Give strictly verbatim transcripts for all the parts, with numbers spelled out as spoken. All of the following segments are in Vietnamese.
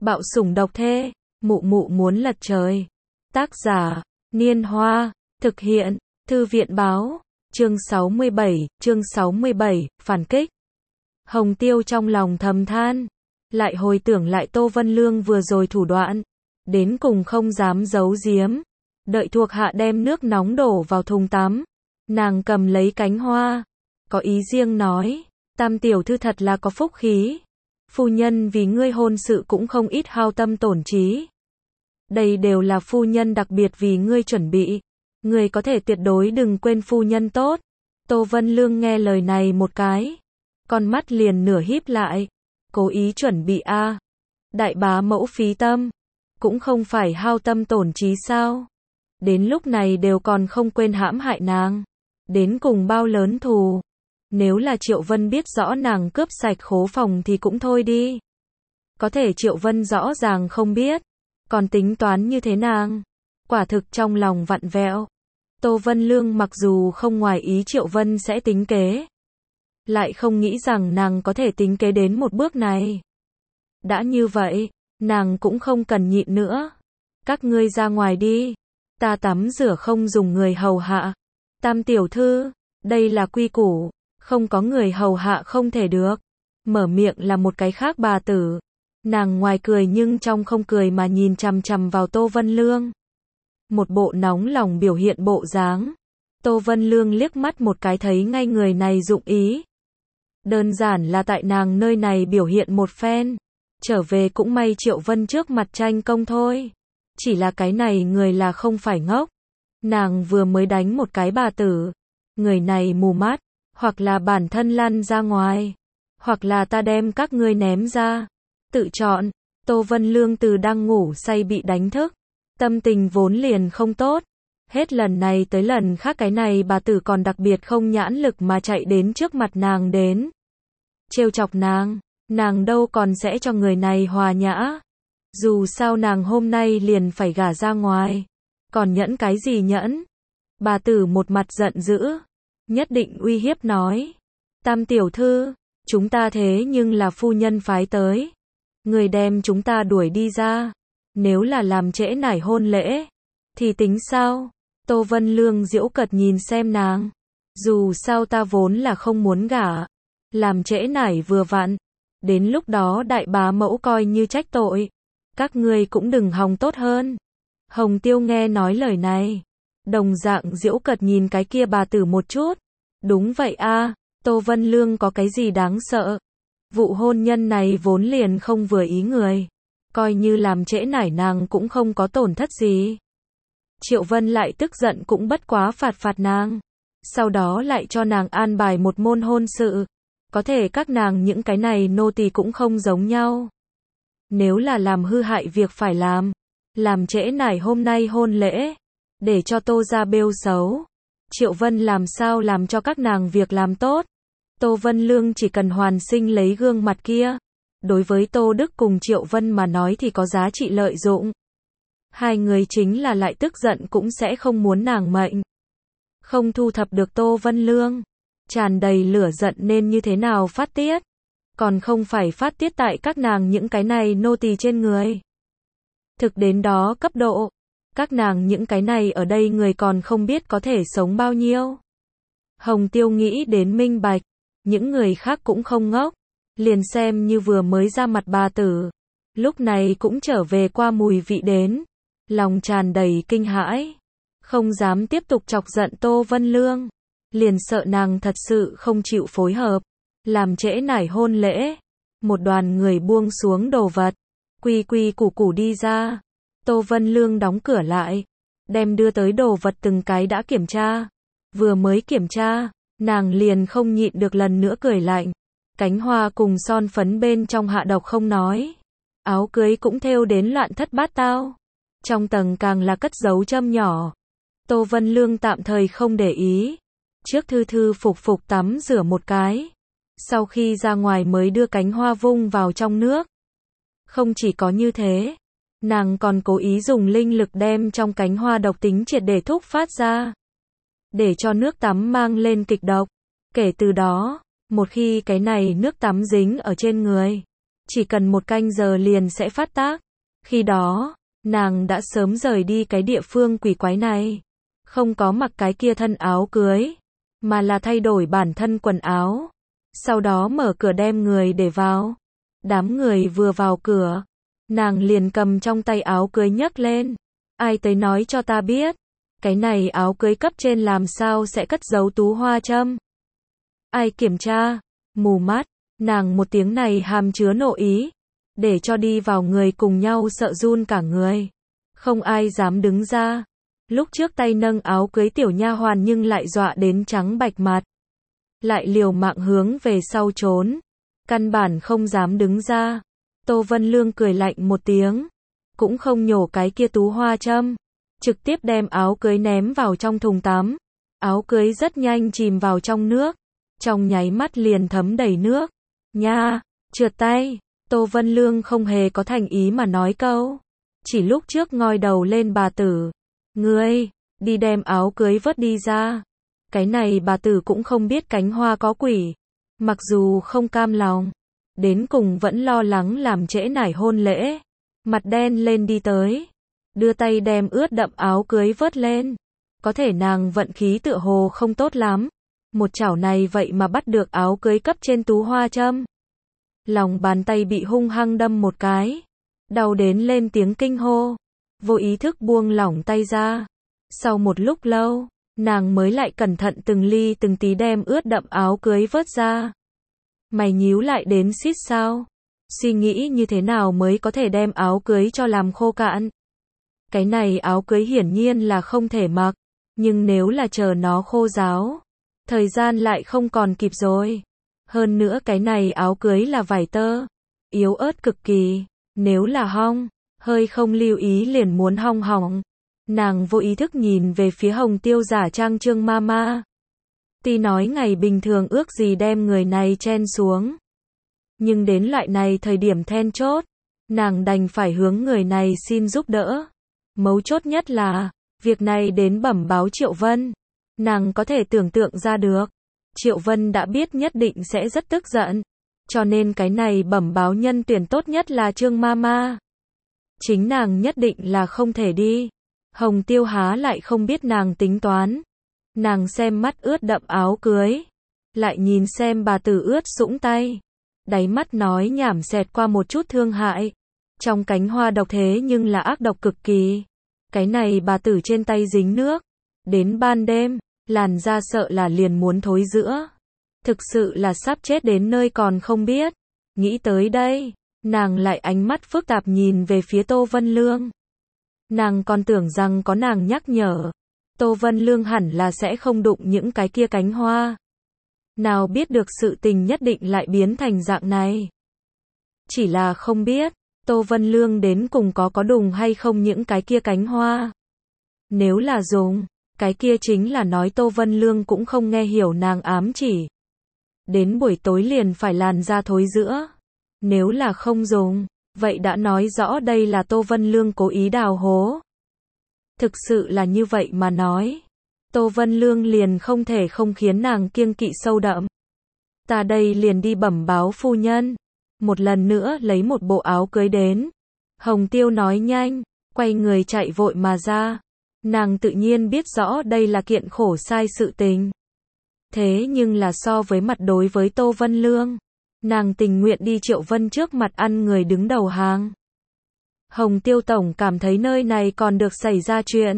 Bạo sủng độc thê, mụ mụ muốn lật trời. Tác giả, Niên Hoa, thực hiện, Thư viện báo, chương sáu mươi bảy, chương sáu mươi bảy, phản kích. Hồng Tiêu trong lòng thầm than, lại hồi tưởng lại Tô Vân Lương vừa rồi thủ đoạn, đến cùng không dám giấu giếm, đợi thuộc hạ đem nước nóng đổ vào thùng tắm, nàng cầm lấy cánh hoa, có ý riêng nói, Tam tiểu thư thật là có phúc khí, phu nhân vì ngươi hôn sự cũng không ít hao tâm tổn trí. Đây đều là phu nhân đặc biệt vì ngươi chuẩn bị, ngươi có thể tuyệt đối đừng quên phu nhân tốt. Tô Vân Lương nghe lời này một cái, con mắt liền nửa híp lại, cố ý chuẩn bị a. À. Đại bá mẫu phí tâm, cũng không phải hao tâm tổn trí sao? Đến lúc này đều còn không quên hãm hại nàng, đến cùng bao lớn thù. Nếu là Triệu Vân biết rõ nàng cướp sạch khố phòng thì cũng thôi đi. Có thể Triệu Vân rõ ràng không biết, còn tính toán như thế nàng, quả thực trong lòng vặn vẹo. Tô Vân Lương mặc dù không ngoài ý Triệu Vân sẽ tính kế, lại không nghĩ rằng nàng có thể tính kế đến một bước này. Đã như vậy, nàng cũng không cần nhịn nữa. Các ngươi ra ngoài đi, ta tắm rửa không dùng người hầu hạ. Tam tiểu thư, đây là quy củ, không có người hầu hạ không thể được. Mở miệng là một cái khác bà tử. Nàng ngoài cười nhưng trong không cười mà nhìn chằm chằm vào Tô Vân Lương. Một bộ nóng lòng biểu hiện bộ dáng. Tô Vân Lương liếc mắt một cái thấy ngay người này dụng ý. Đơn giản là tại nàng nơi này biểu hiện một phen. Trở về cũng may Triệu Vân trước mặt tranh công thôi. Chỉ là cái này người là không phải ngốc. Nàng vừa mới đánh một cái bà tử. Người này mù mắt. Hoặc là bản thân lăn ra ngoài. Hoặc là ta đem các ngươi ném ra. Tự chọn. Tô Vân Lương từ đang ngủ say bị đánh thức. Tâm tình vốn liền không tốt. Hết lần này tới lần khác cái này bà tử còn đặc biệt không nhãn lực mà chạy đến trước mặt nàng đến. Trêu chọc nàng. Nàng đâu còn sẽ cho người này hòa nhã. Dù sao nàng hôm nay liền phải gả ra ngoài. Còn nhẫn cái gì nhẫn? Bà tử một mặt giận dữ. Nhất định uy hiếp nói. Tam tiểu thư, chúng ta thế nhưng là phu nhân phái tới. Người đem chúng ta đuổi đi ra. Nếu là làm trễ nải hôn lễ, thì tính sao? Tô Vân Lương giễu cợt nhìn xem nàng. Dù sao ta vốn là không muốn gả. Làm trễ nải vừa vặn. Đến lúc đó đại bá mẫu coi như trách tội. Các ngươi cũng đừng hòng tốt hơn. Hồng Tiêu nghe nói lời này. Đồng dạng giễu cợt nhìn cái kia bà tử một chút. Đúng vậy a, à, Tô Vân Lương có cái gì đáng sợ. Vụ hôn nhân này vốn liền không vừa ý người. Coi như làm trễ nải nàng cũng không có tổn thất gì. Triệu Vân lại tức giận cũng bất quá phạt phạt nàng. Sau đó lại cho nàng an bài một môn hôn sự. Có thể các nàng những cái này nô tỳ cũng không giống nhau. Nếu là làm hư hại việc phải làm. Làm trễ nải hôm nay hôn lễ. Để cho Tô ra bêu xấu. Triệu Vân làm sao làm cho các nàng việc làm tốt. Tô Vân Lương chỉ cần hoàn sinh lấy gương mặt kia. Đối với Tô Đức cùng Triệu Vân mà nói thì có giá trị lợi dụng. Hai người chính là lại tức giận cũng sẽ không muốn nàng mệnh. Không thu thập được Tô Vân Lương. Tràn đầy lửa giận nên như thế nào phát tiết. Còn không phải phát tiết tại các nàng những cái này nô tỳ trên người. Thực đến đó cấp độ. Các nàng những cái này ở đây người còn không biết có thể sống bao nhiêu. Hồng Tiêu nghĩ đến minh bạch. Những người khác cũng không ngốc. Liền xem như vừa mới ra mặt bà tử. Lúc này cũng trở về qua mùi vị đến. Lòng tràn đầy kinh hãi. Không dám tiếp tục chọc giận Tô Vân Lương. Liền sợ nàng thật sự không chịu phối hợp. Làm trễ nải hôn lễ. Một đoàn người buông xuống đồ vật. Quy quy củ củ đi ra. Tô Vân Lương đóng cửa lại. Đem đưa tới đồ vật từng cái đã kiểm tra. Vừa mới kiểm tra. Nàng liền không nhịn được lần nữa cười lạnh. Cánh hoa cùng son phấn bên trong hạ độc không nói. Áo cưới cũng thêu đến loạn thất bát tao. Trong tầng càng là cất dấu châm nhỏ. Tô Vân Lương tạm thời không để ý. Trước thư thư phục phục tắm rửa một cái. Sau khi ra ngoài mới đưa cánh hoa vung vào trong nước. Không chỉ có như thế. Nàng còn cố ý dùng linh lực đem trong cánh hoa độc tính triệt để thúc phát ra. Để cho nước tắm mang lên kịch độc. Kể từ đó. Một khi cái này nước tắm dính ở trên người, chỉ cần một canh giờ liền sẽ phát tác. Khi đó, nàng đã sớm rời đi cái địa phương quỷ quái này. Không có mặc cái kia thân áo cưới, mà là thay đổi bản thân quần áo. Sau đó mở cửa đem người để vào. Đám người vừa vào cửa, nàng liền cầm trong tay áo cưới nhấc lên. Ai tới nói cho ta biết, cái này áo cưới cấp trên làm sao sẽ cất giấu tú hoa châm? Ai kiểm tra? Mù mắt, nàng một tiếng này hàm chứa nộ ý, để cho đi vào người cùng nhau sợ run cả người. Không ai dám đứng ra. Lúc trước tay nâng áo cưới tiểu nha hoàn nhưng lại dọa đến trắng bạch mặt. Lại liều mạng hướng về sau trốn. Căn bản không dám đứng ra. Tô Vân Lương cười lạnh một tiếng. Cũng không nhổ cái kia tú hoa châm. Trực tiếp đem áo cưới ném vào trong thùng tắm. Áo cưới rất nhanh chìm vào trong nước. Trong nháy mắt liền thấm đầy nước. Nha, trượt tay. Tô Vân Lương không hề có thành ý mà nói câu. Chỉ lúc trước ngoi đầu lên bà tử. Ngươi, đi đem áo cưới vớt đi ra. Cái này bà tử cũng không biết cánh hoa có quỷ. Mặc dù không cam lòng, đến cùng vẫn lo lắng làm trễ nải hôn lễ. Mặt đen lên đi tới. Đưa tay đem ướt đậm áo cưới vớt lên. Có thể nàng vận khí tựa hồ không tốt lắm. Một chảo này vậy mà bắt được áo cưới cấp trên tú hoa châm. Lòng bàn tay bị hung hăng đâm một cái. Đau đến lên tiếng kinh hô. Vô ý thức buông lỏng tay ra. Sau một lúc lâu, nàng mới lại cẩn thận từng ly từng tí đem ướt đậm áo cưới vớt ra. Mày nhíu lại đến xít sao? Suy nghĩ như thế nào mới có thể đem áo cưới cho làm khô cạn? Cái này áo cưới hiển nhiên là không thể mặc. Nhưng nếu là chờ nó khô ráo, thời gian lại không còn kịp rồi. Hơn nữa cái này áo cưới là vải tơ. Yếu ớt cực kỳ. Nếu là hong, hơi không lưu ý liền muốn hong hỏng. Nàng vô ý thức nhìn về phía Hồng Tiêu giả trang Trương Mama. Tuy nói ngày bình thường ước gì đem người này chen xuống. Nhưng đến loại này thời điểm then chốt, nàng đành phải hướng người này xin giúp đỡ. Mấu chốt nhất là, việc này đến bẩm báo Triệu Vân. Nàng có thể tưởng tượng ra được. Triệu Vân đã biết nhất định sẽ rất tức giận. Cho nên cái này bẩm báo nhân tuyển tốt nhất là Trương Mama. Chính nàng nhất định là không thể đi. Hồng Tiêu há lại không biết nàng tính toán. Nàng xem mắt ướt đậm áo cưới. Lại nhìn xem bà tử ướt sũng tay. Đáy mắt nói nhảm xẹt qua một chút thương hại. Trong cánh hoa độc thế nhưng là ác độc cực kỳ. Cái này bà tử trên tay dính nước. Đến ban đêm, làn da sợ là liền muốn thối rữa. Thực sự là sắp chết đến nơi còn không biết. Nghĩ tới đây, nàng lại ánh mắt phức tạp nhìn về phía Tô Vân Lương. Nàng còn tưởng rằng có nàng nhắc nhở. Tô Vân Lương hẳn là sẽ không đụng những cái kia cánh hoa. Nào biết được sự tình nhất định lại biến thành dạng này. Chỉ là không biết, Tô Vân Lương đến cùng có có đùng hay không những cái kia cánh hoa. Nếu là dùng, cái kia chính là nói Tô Vân Lương cũng không nghe hiểu nàng ám chỉ. Đến buổi tối liền phải làn da thối rữa. Nếu là không dùng, vậy đã nói rõ đây là Tô Vân Lương cố ý đào hố. Thực sự là như vậy mà nói. Tô Vân Lương liền không thể không khiến nàng kiêng kỵ sâu đậm. Ta đây liền đi bẩm báo phu nhân. Một lần nữa lấy một bộ áo cưới đến. Hồng Tiêu nói nhanh, quay người chạy vội mà ra. Nàng tự nhiên biết rõ đây là kiện khổ sai sự tình. Thế nhưng là so với mặt đối với Tô Vân Lương, nàng tình nguyện đi Triệu Vân trước mặt ăn người đứng đầu hàng. Hồng Tiêu tổng cảm thấy nơi này còn được xảy ra chuyện.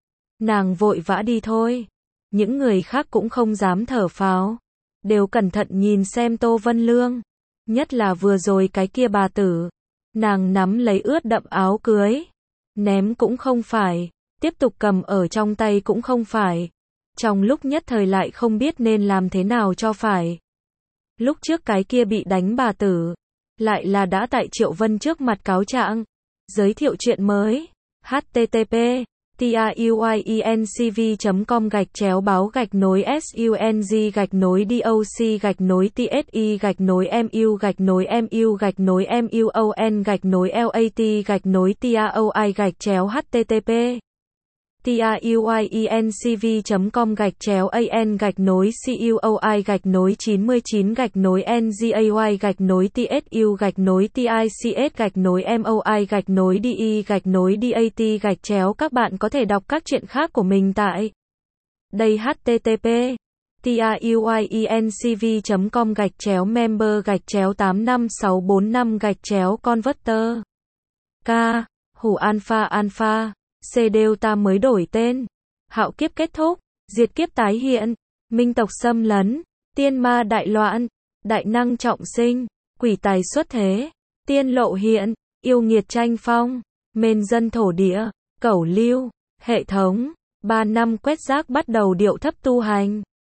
Nàng vội vã đi thôi. Những người khác cũng không dám thở phào. Đều cẩn thận nhìn xem Tô Vân Lương. Nhất là vừa rồi cái kia bà tử. Nàng nắm lấy ướt đậm áo cưới. Ném cũng không phải. Tiếp tục cầm ở trong tay cũng không phải. Trong lúc nhất thời lại không biết nên làm thế nào cho phải. Lúc trước cái kia bị đánh bà tử. Lại là đã tại Triệu Vân trước mặt cáo trạng. Giới thiệu chuyện mới. H T T P truyencv chấm com gạch chéo báo gạch nối sung gạch nối doc gạch nối tsi gạch nối mu gạch nối mu gạch nối muon gạch nối lat gạch nối taoi gạch chéo http tuyiencv.com gạch chéo an gạch nối cuoi gạch nối chín mươi chín gạch nối ngay gạch nối tsu gạch nối tics gạch nối moi gạch nối de gạch nối dat gạch chéo. Các bạn có thể đọc các truyện khác của mình tại đây. http tuyiencv.com gạch chéo member gạch chéo tám năm sáu bốn năm gạch chéo converter. K. Hủ alpha alpha. C. Delta mới đổi tên. Hạo kiếp kết thúc. Diệt kiếp tái hiện. Minh tộc xâm lấn. Tiên ma đại loạn. Đại năng trọng sinh. Quỷ tài xuất thế. Tiên lộ hiện. Yêu nghiệt tranh phong. Mên dân thổ địa. Cẩu lưu. Hệ thống. Ba năm quét rác bắt đầu điệu thấp tu hành.